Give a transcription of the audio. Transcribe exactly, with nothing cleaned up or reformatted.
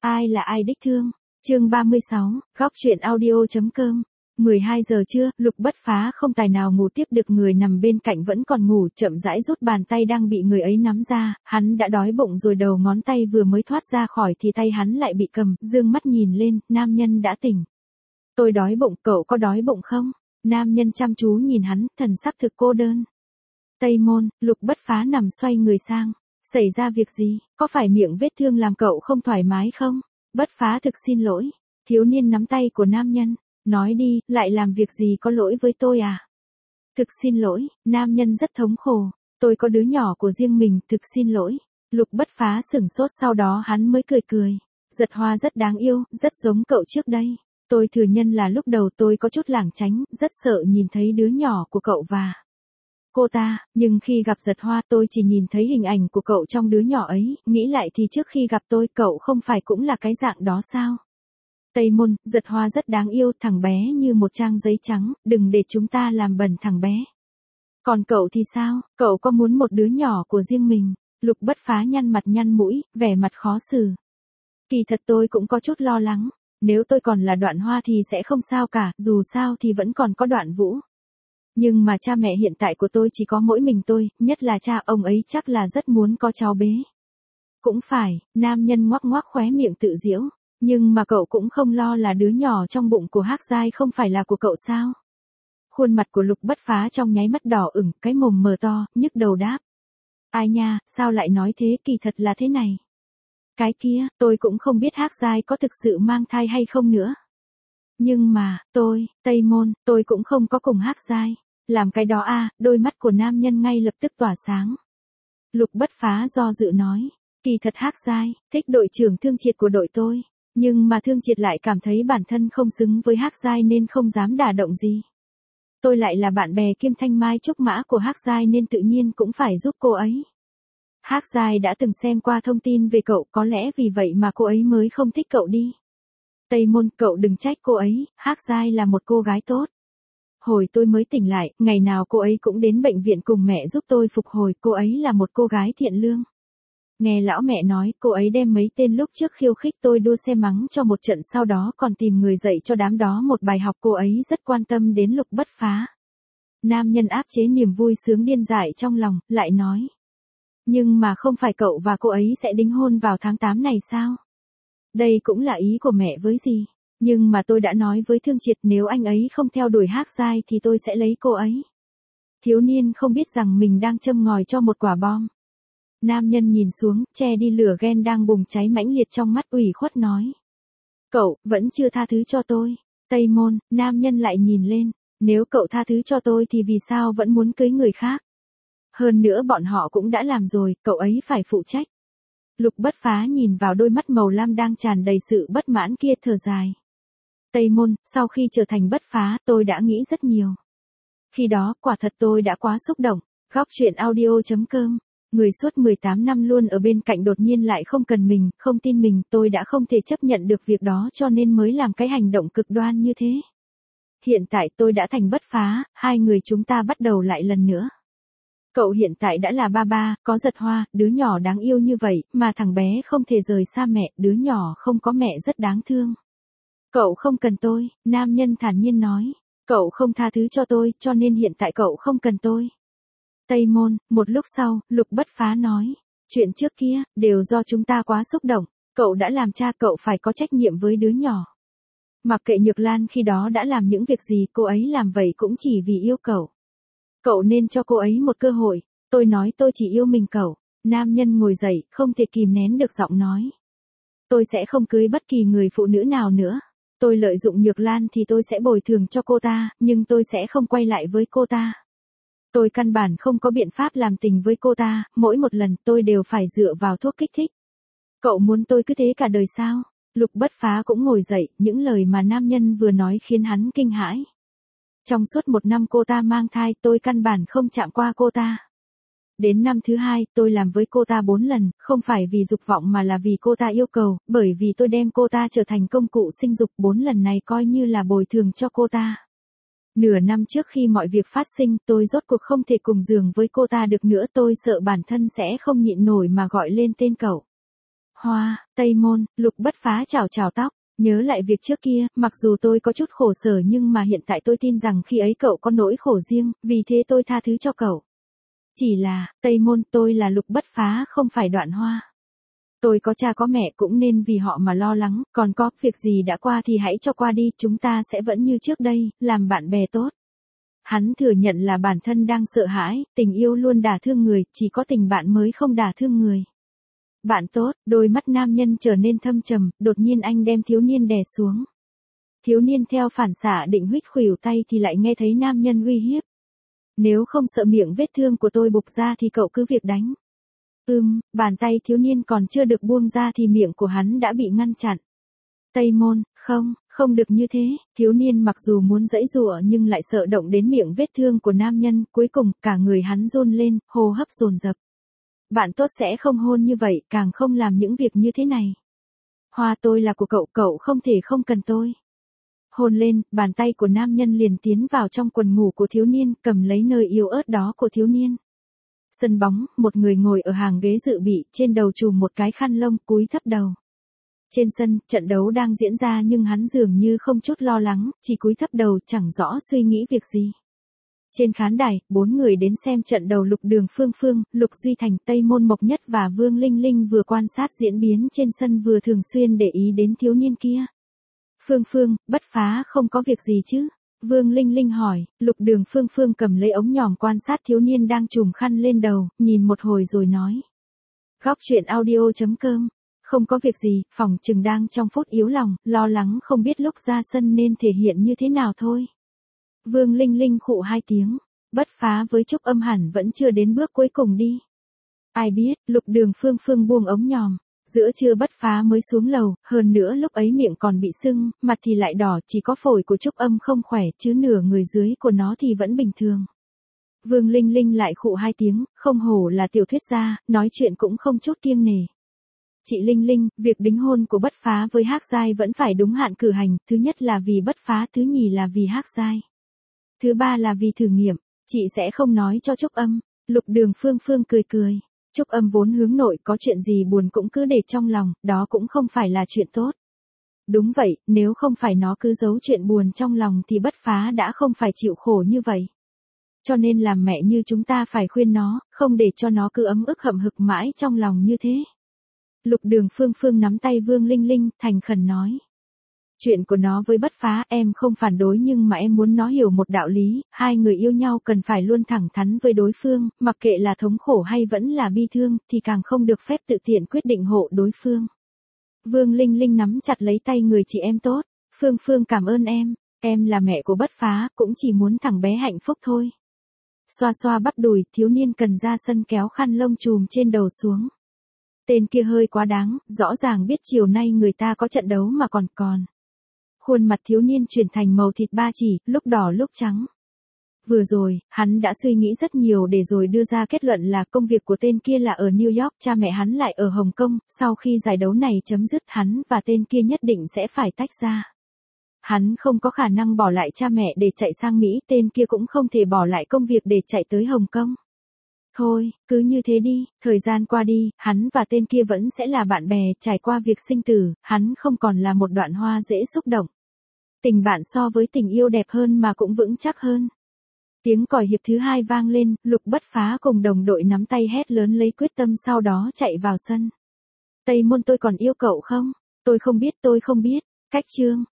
Ai là ai đích thương? Chương ba mươi sáu, góc truyện audio.com. mười hai giờ trưa, Lục Bất Phá không tài nào ngủ tiếp được, người nằm bên cạnh vẫn còn ngủ, chậm rãi rút bàn tay đang bị người ấy nắm ra, hắn đã đói bụng rồi, đầu ngón tay vừa mới thoát ra khỏi thì tay hắn lại bị cầm, dương mắt nhìn lên, nam nhân đã tỉnh. Tôi đói bụng, cậu có đói bụng không? Nam nhân chăm chú nhìn hắn, thần sắc thực cô đơn. Tây môn, Lục Bất Phá nằm xoay người sang. Xảy ra việc gì, có phải miệng vết thương làm cậu không thoải mái không? Bất Phá thực xin lỗi. Thiếu niên nắm tay của nam nhân. Nói đi, lại làm việc gì có lỗi với tôi à? Thực xin lỗi, nam nhân rất thống khổ. Tôi có đứa nhỏ của riêng mình, thực xin lỗi. Lục Bất Phá sửng sốt, sau đó hắn mới cười cười. Giật Hoa rất đáng yêu, rất giống cậu trước đây. Tôi thừa nhận là lúc đầu tôi có chút lảng tránh, rất sợ nhìn thấy đứa nhỏ của cậu và cô ta, nhưng khi gặp Giật Hoa tôi chỉ nhìn thấy hình ảnh của cậu trong đứa nhỏ ấy, nghĩ lại thì trước khi gặp tôi cậu không phải cũng là cái dạng đó sao? Tây môn, Giật Hoa rất đáng yêu, thằng bé như một trang giấy trắng, đừng để chúng ta làm bẩn thằng bé. Còn cậu thì sao, cậu có muốn một đứa nhỏ của riêng mình? Lục Bất Phá nhăn mặt nhăn mũi, vẻ mặt khó xử. Kỳ thật tôi cũng có chút lo lắng, nếu tôi còn là Đoạn Hoa thì sẽ không sao cả, dù sao thì vẫn còn có Đoạn Vũ. Nhưng mà cha mẹ hiện tại của tôi chỉ có mỗi mình tôi, nhất là cha ông ấy chắc là rất muốn có cháu bé. Cũng phải, nam nhân ngoắc ngoắc khóe miệng tự giễu, nhưng mà cậu cũng không lo là đứa nhỏ trong bụng của Hắc Giai không phải là của cậu sao? Khuôn mặt của Lục Bất Phá trong nháy mắt đỏ ửng, cái mồm mở to, nhức đầu đáp. Ai nha, sao lại nói thế, kỳ thật là thế này. Cái kia, tôi cũng không biết Hắc Giai có thực sự mang thai hay không nữa. Nhưng mà, tôi, Tây môn, tôi cũng không có cùng Hắc Giai. Làm cái đó à, đôi mắt của nam nhân ngay lập tức tỏa sáng. Lục Bất Phá do dự nói, kỳ thật Hắc Giai, thích đội trưởng Thương Triệt của đội tôi, nhưng mà Thương Triệt lại cảm thấy bản thân không xứng với Hắc Giai nên không dám đả động gì. Tôi lại là bạn bè kiêm thanh mai trúc mã của Hắc Giai nên tự nhiên cũng phải giúp cô ấy. Hắc Giai đã từng xem qua thông tin về cậu, có lẽ vì vậy mà cô ấy mới không thích cậu đi. Tây môn, cậu đừng trách cô ấy, Hắc Giai là một cô gái tốt. Hồi tôi mới tỉnh lại, ngày nào cô ấy cũng đến bệnh viện cùng mẹ giúp tôi phục hồi, cô ấy là một cô gái thiện lương. Nghe lão mẹ nói, cô ấy đem mấy tên lúc trước khiêu khích tôi đua xe mắng cho một trận, sau đó còn tìm người dạy cho đám đó một bài học, cô ấy rất quan tâm đến Lục Bất Phá. Nam nhân áp chế niềm vui sướng điên dại trong lòng, lại nói. Nhưng mà không phải cậu và cô ấy sẽ đính hôn vào tháng tám này sao? Đây cũng là ý của mẹ với gì? Nhưng mà tôi đã nói với Thương Triệt nếu anh ấy không theo đuổi Hắc Giai thì tôi sẽ lấy cô ấy. Thiếu niên không biết rằng mình đang châm ngòi cho một quả bom. Nam nhân nhìn xuống, che đi lửa ghen đang bùng cháy mãnh liệt trong mắt, ủy khuất nói. Cậu, vẫn chưa tha thứ cho tôi. Tây môn, nam nhân lại nhìn lên. Nếu cậu tha thứ cho tôi thì vì sao vẫn muốn cưới người khác? Hơn nữa bọn họ cũng đã làm rồi, cậu ấy phải phụ trách. Lục Bất Phá nhìn vào đôi mắt màu lam đang tràn đầy sự bất mãn kia, thở dài. Tây môn, sau khi trở thành Bất Phá, tôi đã nghĩ rất nhiều. Khi đó, quả thật tôi đã quá xúc động. Góc truyện audio.com. Người suốt mười tám năm luôn ở bên cạnh đột nhiên lại không cần mình, không tin mình, tôi đã không thể chấp nhận được việc đó cho nên mới làm cái hành động cực đoan như thế. Hiện tại tôi đã thành Bất Phá, hai người chúng ta bắt đầu lại lần nữa. Cậu hiện tại đã là ba ba, có Giật Hoa, đứa nhỏ đáng yêu như vậy, mà thằng bé không thể rời xa mẹ, đứa nhỏ không có mẹ rất đáng thương. Cậu không cần tôi, nam nhân thản nhiên nói. Cậu không tha thứ cho tôi, cho nên hiện tại cậu không cần tôi. Tây môn, một lúc sau, Lục Bất Phá nói. Chuyện trước kia, đều do chúng ta quá xúc động. Cậu đã làm cha, cậu phải có trách nhiệm với đứa nhỏ. Mặc kệ Nhược Lan khi đó đã làm những việc gì, cô ấy làm vậy cũng chỉ vì yêu cậu. Cậu nên cho cô ấy một cơ hội. Tôi nói tôi chỉ yêu mình cậu. Nam nhân ngồi dậy, không thể kìm nén được giọng nói. Tôi sẽ không cưới bất kỳ người phụ nữ nào nữa. Tôi lợi dụng Nhược Lan thì tôi sẽ bồi thường cho cô ta, nhưng tôi sẽ không quay lại với cô ta. Tôi căn bản không có biện pháp làm tình với cô ta, mỗi một lần tôi đều phải dựa vào thuốc kích thích. Cậu muốn tôi cứ thế cả đời sao? Lục Bất Phá cũng ngồi dậy, những lời mà nam nhân vừa nói khiến hắn kinh hãi. Trong suốt một năm cô ta mang thai, tôi căn bản không chạm qua cô ta. Đến năm thứ hai, tôi làm với cô ta bốn lần, không phải vì dục vọng mà là vì cô ta yêu cầu, bởi vì tôi đem cô ta trở thành công cụ sinh dục, bốn lần này coi như là bồi thường cho cô ta. Nửa năm trước khi mọi việc phát sinh, tôi rốt cuộc không thể cùng giường với cô ta được nữa, tôi sợ bản thân sẽ không nhịn nổi mà gọi lên tên cậu. Hoa, Tây Môn, Lục Bất Phá chào chào tóc. Nhớ lại việc trước kia, mặc dù tôi có chút khổ sở nhưng mà hiện tại tôi tin rằng khi ấy cậu có nỗi khổ riêng, vì thế tôi tha thứ cho cậu. Chỉ là, Tây Môn, tôi là Lục Bất Phá không phải Đoạn Hoa. Tôi có cha có mẹ cũng nên vì họ mà lo lắng, còn có, việc gì đã qua thì hãy cho qua đi, chúng ta sẽ vẫn như trước đây, làm bạn bè tốt. Hắn thừa nhận là bản thân đang sợ hãi, tình yêu luôn đả thương người, chỉ có tình bạn mới không đả thương người. Bạn tốt, đôi mắt nam nhân trở nên thâm trầm, đột nhiên anh đem thiếu niên đè xuống. Thiếu niên theo phản xạ định huých khuỷu tay thì lại nghe thấy nam nhân uy hiếp. Nếu không sợ miệng vết thương của tôi bục ra thì cậu cứ việc đánh. Ừm, bàn tay thiếu niên còn chưa được buông ra thì miệng của hắn đã bị ngăn chặn. Tây Môn, không, không được như thế, thiếu niên mặc dù muốn giãy giụa nhưng lại sợ động đến miệng vết thương của nam nhân, cuối cùng cả người hắn run lên, hô hấp dồn dập. Bạn tốt sẽ không hôn như vậy, càng không làm những việc như thế này. Hoa, tôi là của cậu, cậu không thể không cần tôi. Hôn lên, bàn tay của nam nhân liền tiến vào trong quần ngủ của thiếu niên, cầm lấy nơi yếu ớt đó của thiếu niên. Sân bóng, một người ngồi ở hàng ghế dự bị, trên đầu trùm một cái khăn lông, cúi thấp đầu. Trên sân, trận đấu đang diễn ra nhưng hắn dường như không chút lo lắng, chỉ cúi thấp đầu, chẳng rõ suy nghĩ việc gì. Trên khán đài, bốn người đến xem trận đầu Lục Đường Phương Phương, Lục Duy Thành, Tây Môn Mộc Nhất và Vương Linh Linh vừa quan sát diễn biến trên sân vừa thường xuyên để ý đến thiếu niên kia. Phương Phương, Bất Phá không có việc gì chứ? Vương Linh Linh hỏi. Lục Đường Phương Phương cầm lấy ống nhòm quan sát thiếu niên đang trùm khăn lên đầu, nhìn một hồi rồi nói. Góc truyện audio chấm com. Không có việc gì, phòng chừng đang trong phút yếu lòng, lo lắng không biết lúc ra sân nên thể hiện như thế nào thôi. Vương Linh Linh khụ hai tiếng. Bất Phá với Trúc Âm hẳn vẫn chưa đến bước cuối cùng đi. Ai biết, Lục Đường Phương Phương buông ống nhòm. Giữa trưa Bất Phá mới xuống lầu, hơn nữa lúc ấy miệng còn bị sưng, mặt thì lại đỏ, chỉ có phổi của Trúc Âm không khỏe, chứ nửa người dưới của nó thì vẫn bình thường. Vương Linh Linh lại khụ hai tiếng, không hổ là tiểu thuyết gia, nói chuyện cũng không chút kiêng nề. Chị Linh Linh, việc đính hôn của Bất Phá với Hắc Giai vẫn phải đúng hạn cử hành, thứ nhất là vì Bất Phá, thứ nhì là vì Hắc Giai. Thứ ba là vì thử nghiệm, chị sẽ không nói cho Trúc Âm. Lục Đường Phương Phương cười cười. Trúc Âm vốn hướng nội, có chuyện gì buồn cũng cứ để trong lòng, đó cũng không phải là chuyện tốt. Đúng vậy, nếu không phải nó cứ giấu chuyện buồn trong lòng thì Bất Phá đã không phải chịu khổ như vậy. Cho nên làm mẹ như chúng ta phải khuyên nó, không để cho nó cứ ấm ức hậm hực mãi trong lòng như thế. Lục Đường Phương Phương nắm tay Vương Linh Linh, thành khẩn nói. Chuyện của nó với Bất Phá em không phản đối nhưng mà em muốn nó hiểu một đạo lý, hai người yêu nhau cần phải luôn thẳng thắn với đối phương, mặc kệ là thống khổ hay vẫn là bi thương, thì càng không được phép tự tiện quyết định hộ đối phương. Vương Linh Linh nắm chặt lấy tay người chị em tốt. Phương Phương cảm ơn em, em là mẹ của Bất Phá, cũng chỉ muốn thằng bé hạnh phúc thôi. Xoa xoa bắp đùi, thiếu niên cần ra sân kéo khăn lông trùm trên đầu xuống. Tên kia hơi quá đáng, rõ ràng biết chiều nay người ta có trận đấu mà còn còn. Khuôn mặt thiếu niên chuyển thành màu thịt ba chỉ, lúc đỏ lúc trắng. Vừa rồi, hắn đã suy nghĩ rất nhiều để rồi đưa ra kết luận là công việc của tên kia là ở New York, cha mẹ hắn lại ở Hồng Kông, sau khi giải đấu này chấm dứt hắn và tên kia nhất định sẽ phải tách ra. Hắn không có khả năng bỏ lại cha mẹ để chạy sang Mỹ, tên kia cũng không thể bỏ lại công việc để chạy tới Hồng Kông. Thôi, cứ như thế đi, thời gian qua đi, hắn và tên kia vẫn sẽ là bạn bè, trải qua việc sinh tử, hắn không còn là một Đoạn Hoa dễ xúc động. Tình bạn so với tình yêu đẹp hơn mà cũng vững chắc hơn. Tiếng còi hiệp thứ hai vang lên, Lục Bất Phá cùng đồng đội nắm tay hét lớn lấy quyết tâm sau đó chạy vào sân. Tây Môn, tôi còn yêu cậu không? Tôi không biết, tôi không biết. Cách chương.